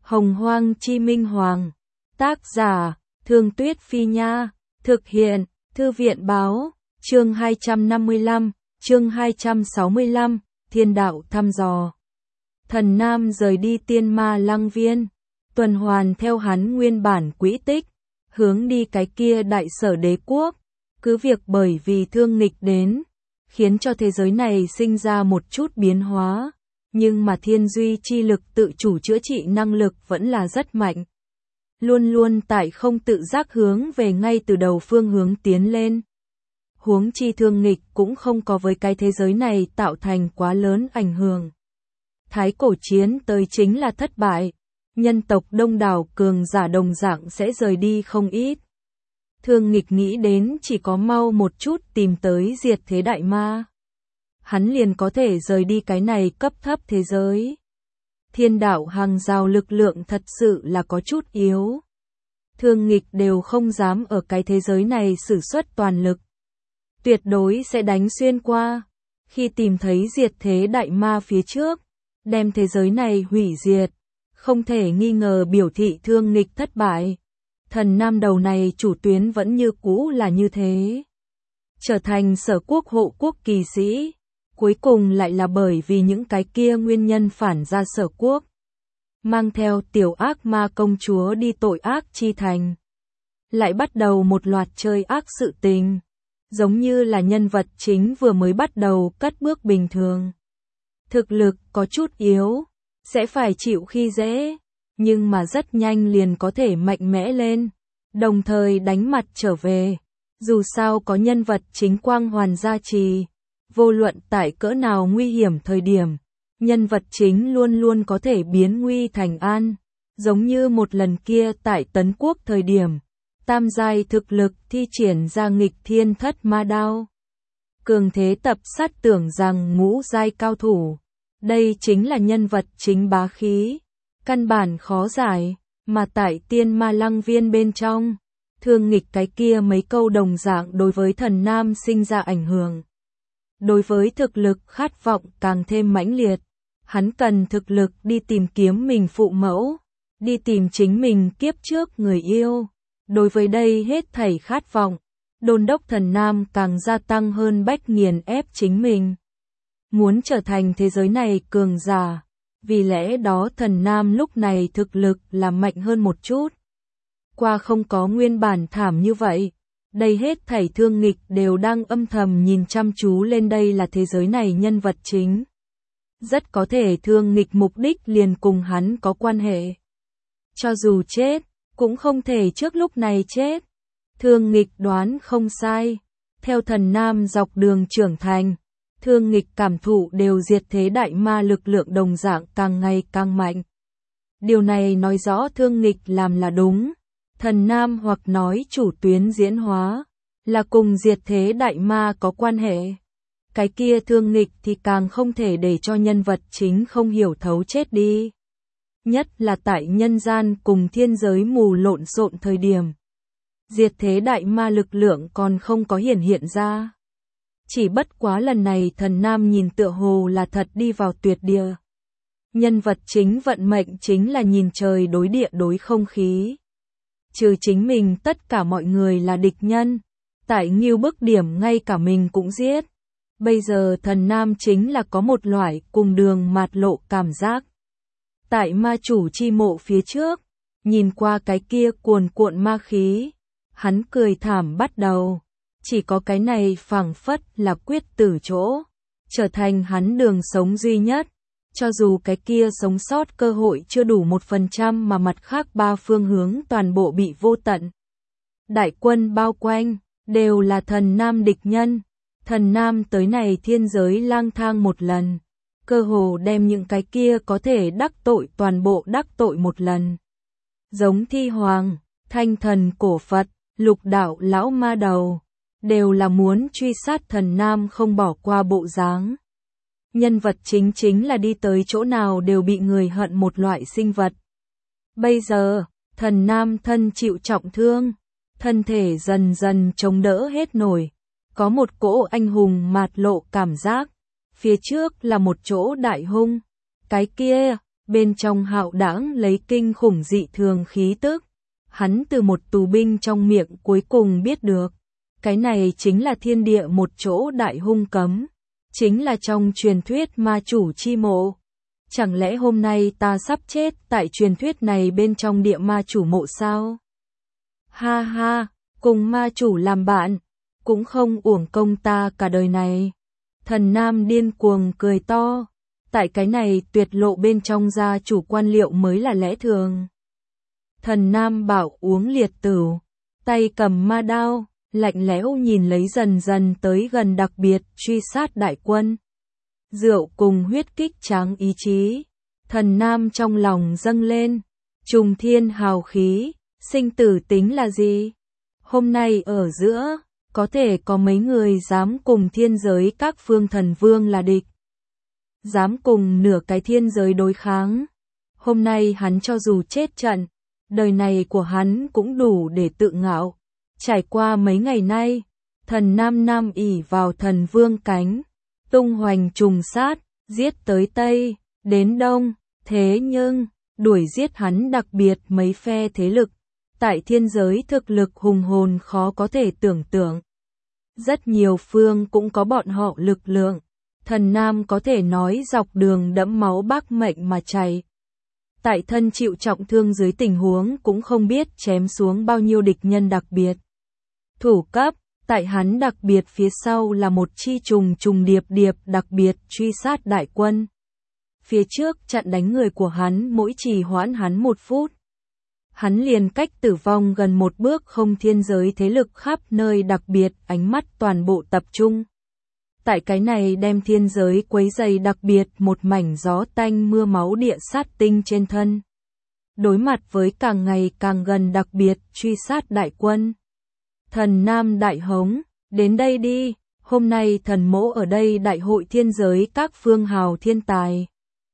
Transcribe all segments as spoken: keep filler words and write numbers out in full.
Hồng Hoang Chi Minh Hoàng. Tác giả, Thương Tuyết Phi Nha. Thực hiện, Thư viện Báo. Chương hai trăm năm mươi lăm, chương hai trăm sáu mươi lăm, Thiên đạo thăm dò. Thần Nam rời đi Tiên Ma Lăng Viên, tuần hoàn theo hắn nguyên bản quỹ tích, hướng đi cái kia Đại Sở Đế quốc. Cứ việc bởi vì thương nghịch đến, khiến cho thế giới này sinh ra một chút biến hóa, nhưng mà thiên duy chi lực tự chủ chữa trị năng lực vẫn là rất mạnh. Luôn luôn tại không tự giác hướng về ngay từ đầu phương hướng tiến lên. Huống chi thương nghịch cũng không có với cái thế giới này tạo thành quá lớn ảnh hưởng. Thái cổ chiến tới chính là thất bại, nhân tộc đông đảo cường giả đồng dạng sẽ rời đi không ít. Thương nghịch nghĩ đến chỉ có mau một chút tìm tới diệt thế đại ma, hắn liền có thể rời đi cái này cấp thấp thế giới. Thiên đạo hàng rào lực lượng thật sự là có chút yếu. Thương nghịch đều không dám ở cái thế giới này sử xuất toàn lực. Tuyệt đối sẽ đánh xuyên qua. Khi tìm thấy diệt thế đại ma phía trước, đem thế giới này hủy diệt, không thể nghi ngờ biểu thị thương nghịch thất bại. Thần Nam đầu này chủ tuyến vẫn như cũ là như thế. Trở thành Sở quốc hộ quốc kỳ sĩ, cuối cùng lại là bởi vì những cái kia nguyên nhân phản ra Sở quốc. Mang theo tiểu ác ma công chúa đi tội ác chi thành. Lại bắt đầu một loạt chơi ác sự tình. Giống như là nhân vật chính vừa mới bắt đầu cất bước bình thường. Thực lực có chút yếu, sẽ phải chịu khi dễ, nhưng mà rất nhanh liền có thể mạnh mẽ lên, đồng thời đánh mặt trở về. Dù sao có nhân vật chính quang hoàn gia trì, vô luận tại cỡ nào nguy hiểm thời điểm, nhân vật chính luôn luôn có thể biến nguy thành an, giống như một lần kia tại Tấn Quốc thời điểm. Tam giai thực lực thi triển ra nghịch thiên thất ma đao. Cường thế tập sát tưởng rằng ngũ giai cao thủ. Đây chính là nhân vật chính bá khí. Căn bản khó giải, mà tại Tiên Ma Lăng Viên bên trong, thương nghịch cái kia mấy câu đồng dạng đối với Thần Nam sinh ra ảnh hưởng. Đối với thực lực khát vọng càng thêm mãnh liệt, hắn cần thực lực đi tìm kiếm mình phụ mẫu, đi tìm chính mình kiếp trước người yêu. Đối với đây hết thảy khát vọng, Đôn đốc Thần Nam càng gia tăng hơn bách nghiền ép chính mình. Muốn trở thành thế giới này cường giả, vì lẽ đó Thần Nam lúc này thực lực là mạnh hơn một chút. Qua không có nguyên bản thảm như vậy, đây hết thảy thương nghịch đều đang âm thầm nhìn chăm chú lên đây là thế giới này nhân vật chính. Rất có thể thương nghịch mục đích liền cùng hắn có quan hệ. Cho dù chết, cũng không thể trước lúc này chết. Thương nghịch đoán không sai. Theo Thần Nam dọc đường trưởng thành, thương nghịch cảm thụ đều diệt thế đại ma lực lượng đồng dạng càng ngày càng mạnh. Điều này nói rõ thương nghịch làm là đúng. Thần Nam hoặc nói chủ tuyến diễn hóa, là cùng diệt thế đại ma có quan hệ. Cái kia thương nghịch thì càng không thể để cho nhân vật chính không hiểu thấu chết đi. Nhất là tại nhân gian cùng thiên giới mù lộn xộn thời điểm. Diệt thế đại ma lực lượng còn không có hiển hiện ra. Chỉ bất quá lần này Thần Nam nhìn tựa hồ là thật đi vào tuyệt địa. Nhân vật chính vận mệnh chính là nhìn trời đối địa đối không khí. Trừ chính mình tất cả mọi người là địch nhân. Tại nghiêu bức điểm ngay cả mình cũng giết. Bây giờ Thần Nam chính là có một loại cùng đường mạt lộ cảm giác. Tại ma chủ chi mộ phía trước, nhìn qua cái kia cuồn cuộn ma khí, hắn cười thảm bắt đầu. Chỉ có cái này phảng phất là quyết tử chỗ, trở thành hắn đường sống duy nhất. Cho dù cái kia sống sót cơ hội chưa đủ một phần trăm mà mặt khác ba phương hướng toàn bộ bị vô tận. Đại quân bao quanh, đều là Thần Nam địch nhân. Thần Nam tới này thiên giới lang thang một lần. Cơ hồ đem những cái kia có thể đắc tội toàn bộ đắc tội một lần. Giống Thi Hoàng, Thanh Thần Cổ Phật, Lục Đạo Lão Ma Đầu, đều là muốn truy sát Thần Nam không bỏ qua bộ dáng. Nhân vật chính chính là đi tới chỗ nào đều bị người hận một loại sinh vật. Bây giờ, Thần Nam thân chịu trọng thương, thân thể dần dần chống đỡ hết nổi, có một cỗ anh hùng mạt lộ cảm giác. Phía trước là một chỗ đại hung, cái kia bên trong hạo đãng lấy kinh khủng dị thường khí tức. Hắn từ một tù binh trong miệng cuối cùng biết được, cái này chính là thiên địa một chỗ đại hung cấm, chính là trong truyền thuyết ma chủ chi mộ. Chẳng lẽ hôm nay ta sắp chết tại truyền thuyết này bên trong địa ma chủ mộ sao? Ha ha, cùng ma chủ làm bạn, cũng không uổng công ta cả đời này. Thần Nam điên cuồng cười to, tại cái này tuyệt lộ bên trong gia chủ quan liệu mới là lẽ thường. Thần Nam bảo uống liệt tửu, tay cầm ma đao, lạnh lẽo nhìn lấy dần dần tới gần đặc biệt truy sát đại quân. Rượu cùng huyết kích tráng ý chí, Thần Nam trong lòng dâng lên, trùng thiên hào khí, sinh tử tính là gì? Hôm nay ở giữa, có thể có mấy người dám cùng thiên giới các phương thần vương là địch, dám cùng nửa cái thiên giới đối kháng. Hôm nay hắn cho dù chết trận, đời này của hắn cũng đủ để tự ngạo. Trải qua mấy ngày nay, Thần Nam nam ỷ vào thần vương cánh, tung hoành trùng sát, giết tới Tây, đến Đông, thế nhưng, đuổi giết hắn đặc biệt mấy phe thế lực, tại thiên giới thực lực hùng hồn khó có thể tưởng tượng. Rất nhiều phương cũng có bọn họ lực lượng, Thần Nam có thể nói dọc đường đẫm máu bác mệnh mà chạy. Tại thân chịu trọng thương dưới tình huống cũng không biết chém xuống bao nhiêu địch nhân đặc biệt. Thủ cấp, tại hắn đặc biệt phía sau là một chi trùng trùng điệp điệp đặc biệt truy sát đại quân. Phía trước chặn đánh người của hắn mỗi trì hoãn hắn một phút. Hắn liền cách tử vong gần một bước không thiên giới thế lực khắp nơi đặc biệt ánh mắt toàn bộ tập trung. Tại cái này đem thiên giới quấy dày đặc biệt một mảnh gió tanh mưa máu địa sát tinh trên thân. Đối mặt với càng ngày càng gần đặc biệt truy sát đại quân. Thần Nam đại hống, đến đây đi, hôm nay thần mỗ ở đây đại hội thiên giới các phương hào thiên tài.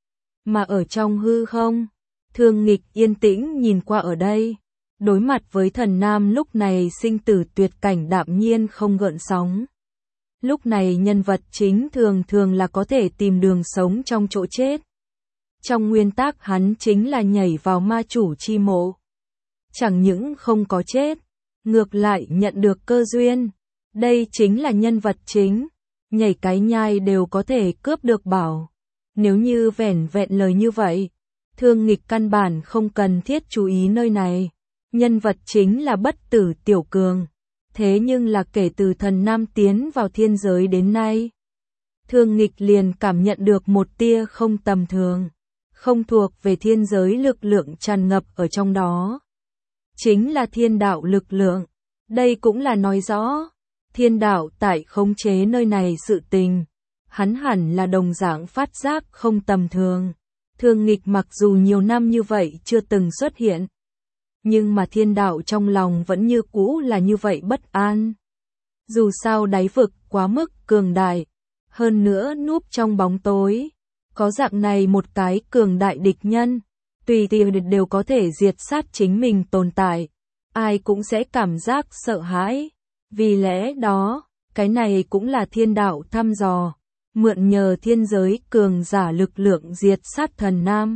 Mà ở trong hư không, Thương Nghịch yên tĩnh nhìn qua ở đây, đối mặt với Thần Nam lúc này sinh tử tuyệt cảnh đạm nhiên không gợn sóng. Lúc này nhân vật chính thường thường là có thể tìm đường sống trong chỗ chết. Trong nguyên tắc hắn chính là nhảy vào ma chủ chi mộ. Chẳng những không có chết, ngược lại nhận được cơ duyên. Đây chính là nhân vật chính, nhảy cái nhai đều có thể cướp được bảo. Nếu như vẻn vẹn lời như vậy, Thương Nghịch căn bản không cần thiết chú ý nơi này. Nhân vật chính là bất tử tiểu cường. Thế nhưng là kể từ Thần Nam tiến vào thiên giới đến nay, Thương Nghịch liền cảm nhận được một tia không tầm thường, không thuộc về thiên giới lực lượng tràn ngập ở trong đó. Chính là thiên đạo lực lượng. Đây cũng là nói rõ, thiên đạo tại khống chế nơi này sự tình. Hắn hẳn là đồng dạng phát giác không tầm thường. Thương Nghịch mặc dù nhiều năm như vậy chưa từng xuất hiện, nhưng mà thiên đạo trong lòng vẫn như cũ là như vậy bất an. Dù sao đáy vực quá mức cường đại, hơn nữa núp trong bóng tối, có dạng này một cái cường đại địch nhân, tùy tiện đều có thể diệt sát chính mình tồn tại, ai cũng sẽ cảm giác sợ hãi. Vì lẽ đó, cái này cũng là thiên đạo thăm dò, mượn nhờ thiên giới cường giả lực lượng diệt sát Thần Nam.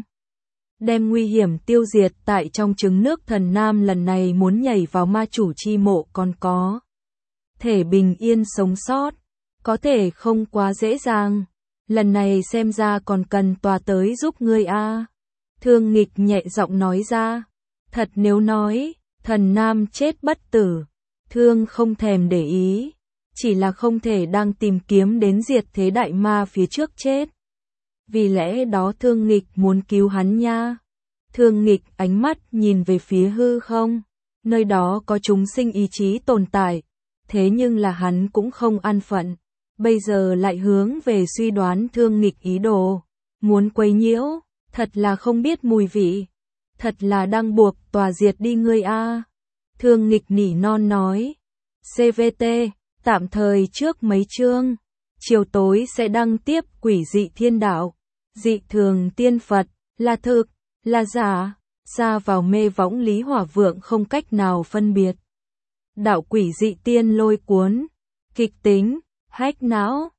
Đem nguy hiểm tiêu diệt tại trong trứng nước. Thần Nam lần này muốn nhảy vào ma chủ chi mộ còn có thể bình yên sống sót, có thể không quá dễ dàng. Lần này xem ra còn cần tòa tới giúp ngươi a. À. Thương Nghịch nhẹ giọng nói ra. Thật nếu nói, Thần Nam chết bất tử, Thương không thèm để ý, chỉ là không thể đang tìm kiếm đến diệt thế đại ma phía trước chết. Vì lẽ đó Thương Nghịch muốn cứu hắn nha. Thương Nghịch ánh mắt nhìn về phía hư không, nơi đó có chúng sinh ý chí tồn tại, thế nhưng là hắn cũng không an phận, bây giờ lại hướng về suy đoán Thương Nghịch ý đồ, muốn quấy nhiễu, thật là không biết mùi vị, thật là đang buộc tòa diệt đi ngươi a. Thương Nghịch nỉ non nói, xê vê tê, tạm thời trước mấy chương, chiều tối sẽ đăng tiếp Quỷ Dị Thiên Đạo, dị thường tiên Phật, là thực, là giả, xa vào mê võng Lý Hỏa Vượng không cách nào phân biệt. Đạo Quỷ Dị Tiên lôi cuốn, kịch tính, hack não,